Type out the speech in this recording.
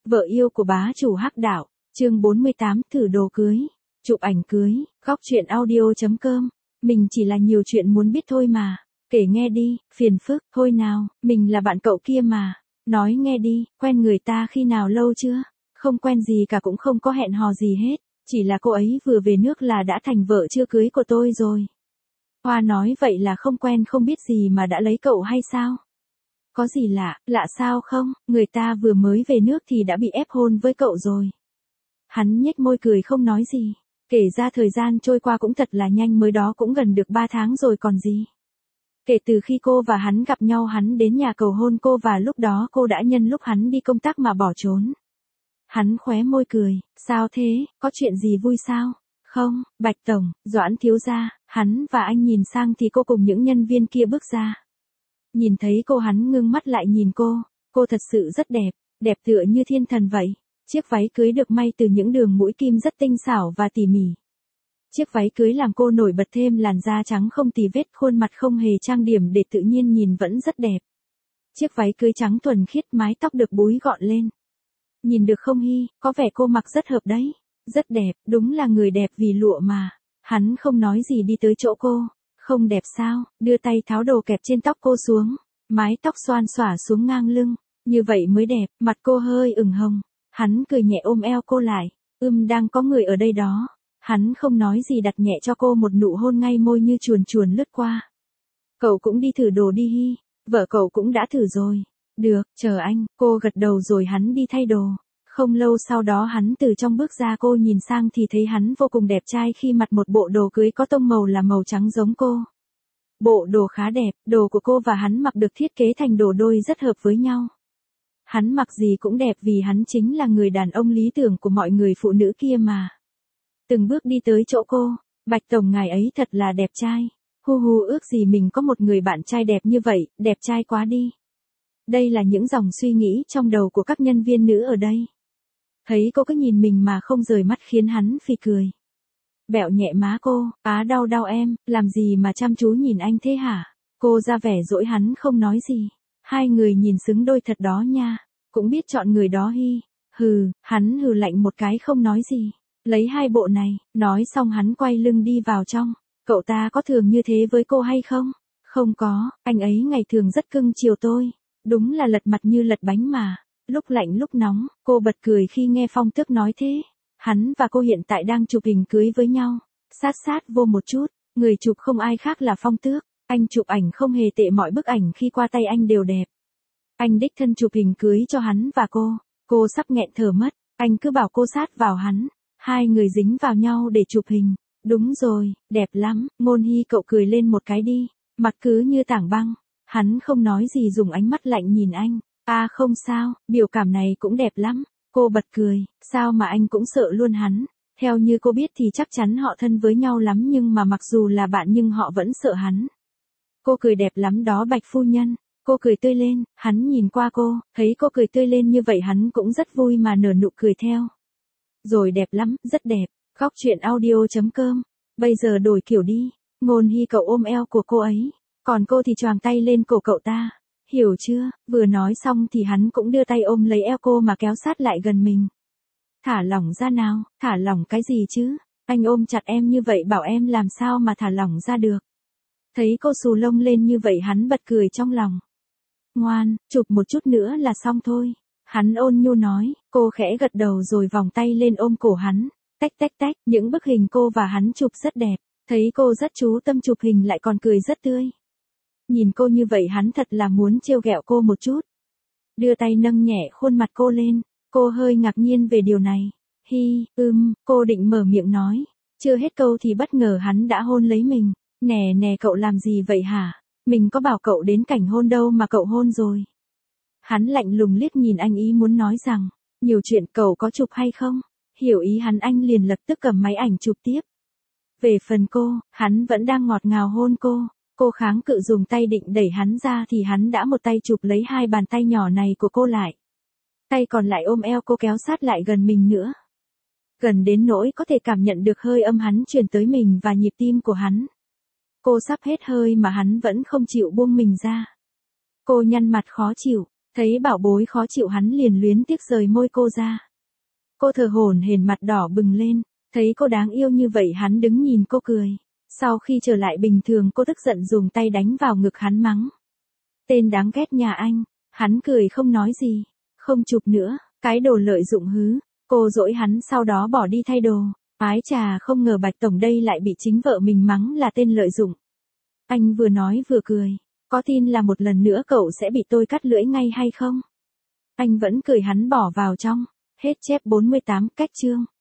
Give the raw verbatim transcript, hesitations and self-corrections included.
Vợ yêu của bá chủ Hắc Đạo, chương bốn mươi tám, thử đồ cưới, chụp ảnh cưới, góc truyện audio.com. Mình chỉ là nhiều chuyện muốn biết thôi mà, kể nghe đi, phiền phức, thôi nào, mình là bạn cậu kia mà, nói nghe đi, quen người ta khi nào lâu chưa? Không quen gì cả, cũng không có hẹn hò gì hết, chỉ là cô ấy vừa về nước là đã thành vợ chưa cưới của tôi rồi. Hoa nói vậy là không quen không biết gì mà đã lấy cậu hay sao? Có gì lạ, lạ sao không, người ta vừa mới về nước thì đã bị ép hôn với cậu rồi. Hắn nhếch môi cười không nói gì, kể ra thời gian trôi qua cũng thật là nhanh, mới đó cũng gần được ba tháng rồi còn gì. Kể từ khi cô và hắn gặp nhau, hắn đến nhà cầu hôn cô và lúc đó cô đã nhân lúc hắn đi công tác mà bỏ trốn. Hắn khóe môi cười, sao thế, có chuyện gì vui sao? Không, Bạch Tổng, Doãn thiếu gia. Hắn và anh nhìn sang thì cô cùng những nhân viên kia bước ra. Nhìn thấy cô, hắn ngưng mắt lại nhìn cô, cô thật sự rất đẹp, đẹp tựa như thiên thần vậy. Chiếc váy cưới được may từ những đường mũi kim rất tinh xảo và tỉ mỉ. Chiếc váy cưới làm cô nổi bật, thêm làn da trắng không tì vết, khuôn mặt không hề trang điểm để tự nhiên nhìn vẫn rất đẹp. Chiếc váy cưới trắng thuần khiết, mái tóc được búi gọn lên. Nhìn được không Hy, có vẻ cô mặc rất hợp đấy. Rất đẹp, đúng là người đẹp vì lụa mà. Hắn không nói gì đi tới chỗ cô. Không đẹp sao, đưa tay tháo đồ kẹp trên tóc cô xuống. Mái tóc xoan xõa xuống ngang lưng. Như vậy mới đẹp, mặt cô hơi ửng hồng. Hắn cười nhẹ ôm eo cô lại. Ưm, đang có người ở đây đó. Hắn không nói gì, đặt nhẹ cho cô một nụ hôn ngay môi như chuồn chuồn lướt qua. Cậu cũng đi thử đồ đi Hy. Vợ cậu cũng đã thử rồi. Được, chờ anh. Cô gật đầu rồi hắn đi thay đồ. Không lâu sau đó hắn từ trong bước ra, cô nhìn sang thì thấy hắn vô cùng đẹp trai khi mặc một bộ đồ cưới có tông màu là màu trắng giống cô. Bộ đồ khá đẹp, đồ của cô và hắn mặc được thiết kế thành đồ đôi rất hợp với nhau. Hắn mặc gì cũng đẹp vì hắn chính là người đàn ông lý tưởng của mọi người phụ nữ kia mà. Từng bước đi tới chỗ cô, Bạch Tổng ngài ấy thật là đẹp trai. Hu hu, ước gì mình có một người bạn trai đẹp như vậy, đẹp trai quá đi. Đây là những dòng suy nghĩ trong đầu của các nhân viên nữ ở đây. Thấy cô cứ nhìn mình mà không rời mắt khiến hắn phì cười. Bẹo nhẹ má cô, á đau đau em, làm gì mà chăm chú nhìn anh thế hả? Cô ra vẻ dỗi, hắn không nói gì. Hai người nhìn xứng đôi thật đó nha, cũng biết chọn người đó Hy. Hừ, hắn hừ lạnh một cái không nói gì. Lấy hai bộ này, nói xong hắn quay lưng đi vào trong. Cậu ta có thường như thế với cô hay không? Không có, anh ấy ngày thường rất cưng chiều tôi. Đúng là lật mặt như lật bánh mà. Lúc lạnh lúc nóng, cô bật cười khi nghe Phong Tước nói thế. Hắn và cô hiện tại đang chụp hình cưới với nhau. Sát sát vô một chút, người chụp không ai khác là Phong Tước. Anh chụp ảnh không hề tệ, mọi bức ảnh khi qua tay anh đều đẹp. Anh đích thân chụp hình cưới cho hắn và cô. Cô sắp nghẹn thở mất, anh cứ bảo cô sát vào hắn. Hai người dính vào nhau để chụp hình. Đúng rồi, đẹp lắm. Ngôn Hy, cậu cười lên một cái đi. Mặt cứ như tảng băng. Hắn không nói gì, dùng ánh mắt lạnh nhìn anh. À không sao, biểu cảm này cũng đẹp lắm. Cô bật cười, sao mà anh cũng sợ luôn hắn. Theo như cô biết thì chắc chắn họ thân với nhau lắm, nhưng mà mặc dù là bạn nhưng họ vẫn sợ hắn. Cô cười đẹp lắm đó Bạch phu nhân. Cô cười tươi lên, hắn nhìn qua cô, thấy cô cười tươi lên như vậy hắn cũng rất vui mà nở nụ cười theo. Rồi đẹp lắm, rất đẹp. Góc truyện audio.com. Bây giờ đổi kiểu đi. Ngôn Hy, cậu ôm eo của cô ấy, còn cô thì choàng tay lên cổ cậu ta. Hiểu chưa? Vừa nói xong thì hắn cũng đưa tay ôm lấy eo cô mà kéo sát lại gần mình. Thả lỏng ra nào, thả lỏng cái gì chứ? Anh ôm chặt em như vậy bảo em làm sao mà thả lỏng ra được. Thấy cô xù lông lên như vậy hắn bật cười trong lòng. Ngoan, chụp một chút nữa là xong thôi. Hắn ôn nhu nói, cô khẽ gật đầu rồi vòng tay lên ôm cổ hắn. Tách tách tách, những bức hình cô và hắn chụp rất đẹp. Thấy cô rất chú tâm chụp hình lại còn cười rất tươi. Nhìn cô như vậy hắn thật là muốn trêu ghẹo cô một chút. Đưa tay nâng nhẹ khuôn mặt cô lên. Cô hơi ngạc nhiên về điều này. Hi, ưm, cô định mở miệng nói. Chưa hết câu thì bất ngờ hắn đã hôn lấy mình. Nè nè, cậu làm gì vậy hả? Mình có bảo cậu đến cảnh hôn đâu mà cậu hôn rồi. Hắn lạnh lùng liếc nhìn anh, ý muốn nói rằng, nhiều chuyện, cậu có chụp hay không? Hiểu ý hắn, anh liền lập tức cầm máy ảnh chụp tiếp. Về phần cô, hắn vẫn đang ngọt ngào hôn cô. Cô kháng cự, dùng tay định đẩy hắn ra thì hắn đã một tay chụp lấy hai bàn tay nhỏ này của cô lại. Tay còn lại ôm eo cô kéo sát lại gần mình nữa. Gần đến nỗi có thể cảm nhận được hơi âm hắn truyền tới mình và nhịp tim của hắn. Cô sắp hết hơi mà hắn vẫn không chịu buông mình ra. Cô nhăn mặt khó chịu, Thấy bảo bối khó chịu hắn liền luyến tiếc rời môi cô ra. Cô thở hổn hển mặt đỏ bừng lên, thấy cô đáng yêu như vậy hắn đứng nhìn cô cười. Sau khi trở lại bình thường cô tức giận dùng tay đánh vào ngực hắn mắng. Tên đáng ghét nhà anh, hắn cười không nói gì, không chụp nữa, cái đồ lợi dụng hứ, cô dỗi hắn sau đó bỏ đi thay đồ. Ái chà, không ngờ Bạch Tổng đây lại bị chính vợ mình mắng là tên lợi dụng. Anh vừa nói vừa cười, có tin là một lần nữa cậu sẽ bị tôi cắt lưỡi ngay hay không? Anh vẫn cười hắn bỏ vào trong, hết chép bốn mươi tám cách chương.